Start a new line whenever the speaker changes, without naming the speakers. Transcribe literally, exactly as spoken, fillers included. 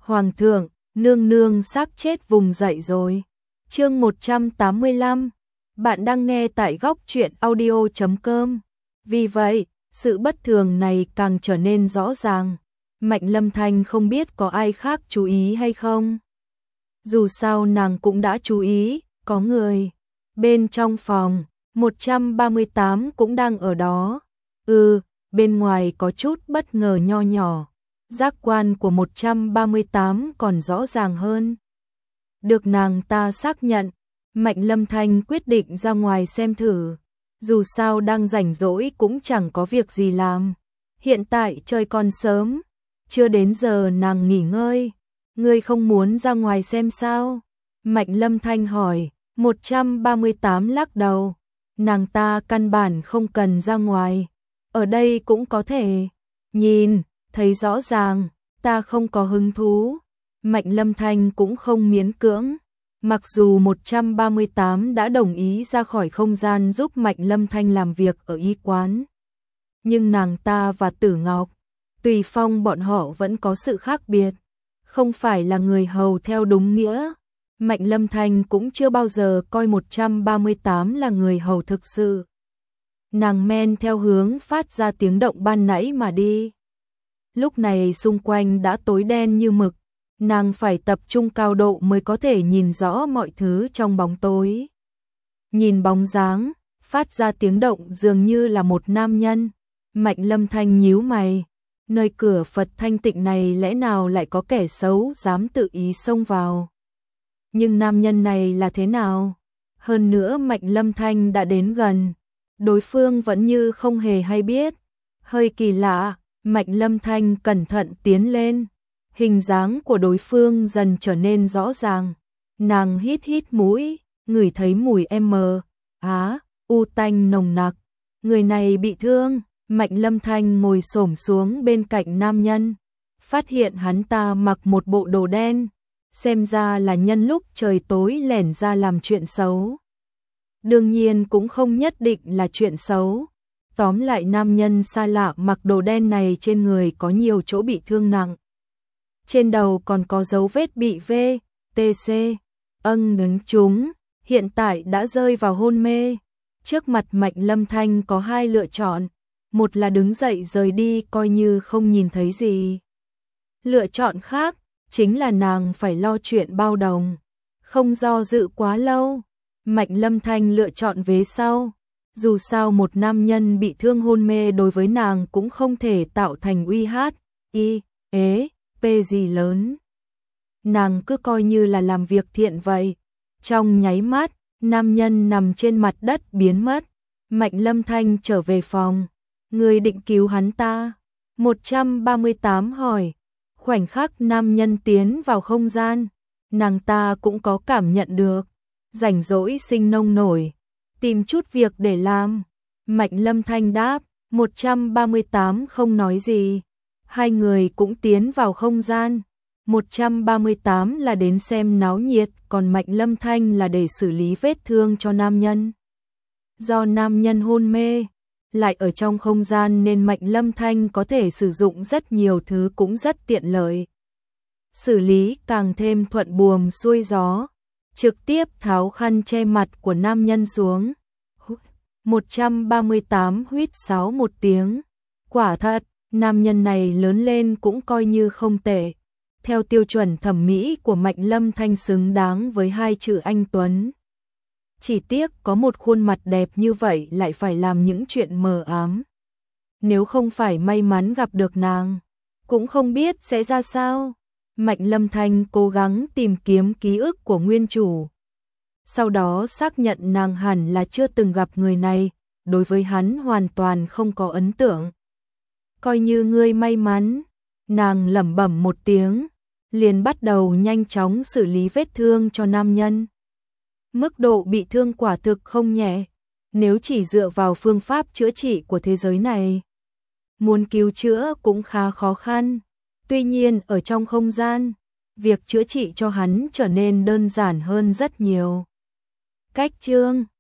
Hoàng thượng, nương nương xác chết vùng dậy rồi. Chương một trăm tám mươi lăm. Bạn đang nghe tại góc truyện audio chấm com. Vì vậy, sự bất thường này càng trở nên rõ ràng. Mạnh Lâm Thanh không biết có ai khác chú ý hay không. Dù sao nàng cũng đã chú ý, có người. Bên trong phòng, một trăm ba mươi tám cũng đang ở đó. Ừ, bên ngoài có chút bất ngờ nho nhỏ. Giác quan của một trăm ba mươi tám còn rõ ràng hơn. Được nàng ta xác nhận, Mạnh Lâm Thanh quyết định ra ngoài xem thử. Dù sao đang rảnh rỗi cũng chẳng có việc gì làm. Hiện tại trời còn sớm, chưa đến giờ nàng nghỉ ngơi. Ngươi không muốn ra ngoài xem sao? Mạnh Lâm Thanh hỏi. Một trăm ba mươi tám lắc đầu. Nàng ta căn bản không cần ra ngoài. Ở đây cũng có thể nhìn, thấy rõ ràng, ta không có hứng thú. Mạnh Lâm Thanh cũng không miễn cưỡng. Mặc dù một trăm ba mươi tám đã đồng ý ra khỏi không gian giúp Mạnh Lâm Thanh làm việc ở y quán. Nhưng nàng ta và Tử Ngọc, Tùy Phong bọn họ vẫn có sự khác biệt. Không phải là người hầu theo đúng nghĩa. Mạnh Lâm Thanh cũng chưa bao giờ coi một trăm ba mươi tám là người hầu thực sự. Nàng men theo hướng phát ra tiếng động ban nãy mà đi. Lúc này xung quanh đã tối đen như mực. Nàng phải tập trung cao độ mới có thể nhìn rõ mọi thứ trong bóng tối. Nhìn bóng dáng, phát ra tiếng động dường như là một nam nhân. Mạnh Lâm Thanh nhíu mày. Nơi cửa Phật thanh tịnh này lẽ nào lại có kẻ xấu dám tự ý xông vào. Nhưng nam nhân này là thế nào? Hơn nữa Mạnh Lâm Thanh đã đến gần. Đối phương vẫn như không hề hay biết. Hơi kỳ lạ, Mạnh Lâm Thanh cẩn thận tiến lên. Hình dáng của đối phương dần trở nên rõ ràng. Nàng hít hít mũi, ngửi thấy mùi M, á, u tanh nồng nặc. Người này bị thương. Mạnh Lâm Thanh ngồi xổm xuống bên cạnh nam nhân. Phát hiện hắn ta mặc một bộ đồ đen. Xem ra là nhân lúc trời tối lẻn ra làm chuyện xấu. Đương nhiên cũng không nhất định là chuyện xấu. Tóm lại nam nhân xa lạ mặc đồ đen này trên người có nhiều chỗ bị thương nặng. Trên đầu còn có dấu vết bị V, T C, âng đứng chúng, hiện tại đã rơi vào hôn mê. Trước mặt Mạnh Lâm Thanh có hai lựa chọn. Một là đứng dậy rời đi coi như không nhìn thấy gì. Lựa chọn khác, chính là nàng phải lo chuyện bao đồng. Không do dự quá lâu, Mạnh Lâm Thanh lựa chọn vế sau. Dù sao một nam nhân bị thương hôn mê đối với nàng cũng không thể tạo thành uy hát, y, ế, p gì lớn. Nàng cứ coi như là làm việc thiện vậy. Trong nháy mắt, nam nhân nằm trên mặt đất biến mất. Mạnh Lâm Thanh trở về phòng. Người định cứu hắn ta? một trăm ba mươi tám hỏi. Khoảnh khắc nam nhân tiến vào không gian, nàng ta cũng có cảm nhận được. Rảnh rỗi sinh nông nổi, tìm chút việc để làm. Mạnh Lâm Thanh đáp, một trăm ba mươi tám không nói gì. Hai người cũng tiến vào không gian. một trăm ba mươi tám là đến xem náo nhiệt, còn Mạnh Lâm Thanh là để xử lý vết thương cho nam nhân. Do nam nhân hôn mê, lại ở trong không gian nên Mạnh Lâm Thanh có thể sử dụng rất nhiều thứ cũng rất tiện lợi. Xử lý càng thêm thuận buồm xuôi gió. Trực tiếp tháo khăn che mặt của nam nhân xuống. một trăm ba mươi tám huýt sáo một tiếng. Quả thật, nam nhân này lớn lên cũng coi như không tệ. Theo tiêu chuẩn thẩm mỹ của Mạnh Lâm Thanh xứng đáng với hai chữ anh Tuấn. Chỉ tiếc có một khuôn mặt đẹp như vậy lại phải làm những chuyện mờ ám. Nếu không phải may mắn gặp được nàng, cũng không biết sẽ ra sao. Mạnh Lâm Thanh cố gắng tìm kiếm ký ức của nguyên chủ. Sau đó xác nhận nàng hẳn là chưa từng gặp người này, đối với hắn hoàn toàn không có ấn tượng. Coi như ngươi may mắn, nàng lẩm bẩm một tiếng, liền bắt đầu nhanh chóng xử lý vết thương cho nam nhân. Mức độ bị thương quả thực không nhẹ, nếu chỉ dựa vào phương pháp chữa trị của thế giới này, muốn cứu chữa cũng khá khó khăn. Tuy nhiên ở trong không gian, việc chữa trị cho hắn trở nên đơn giản hơn rất nhiều. Cách chương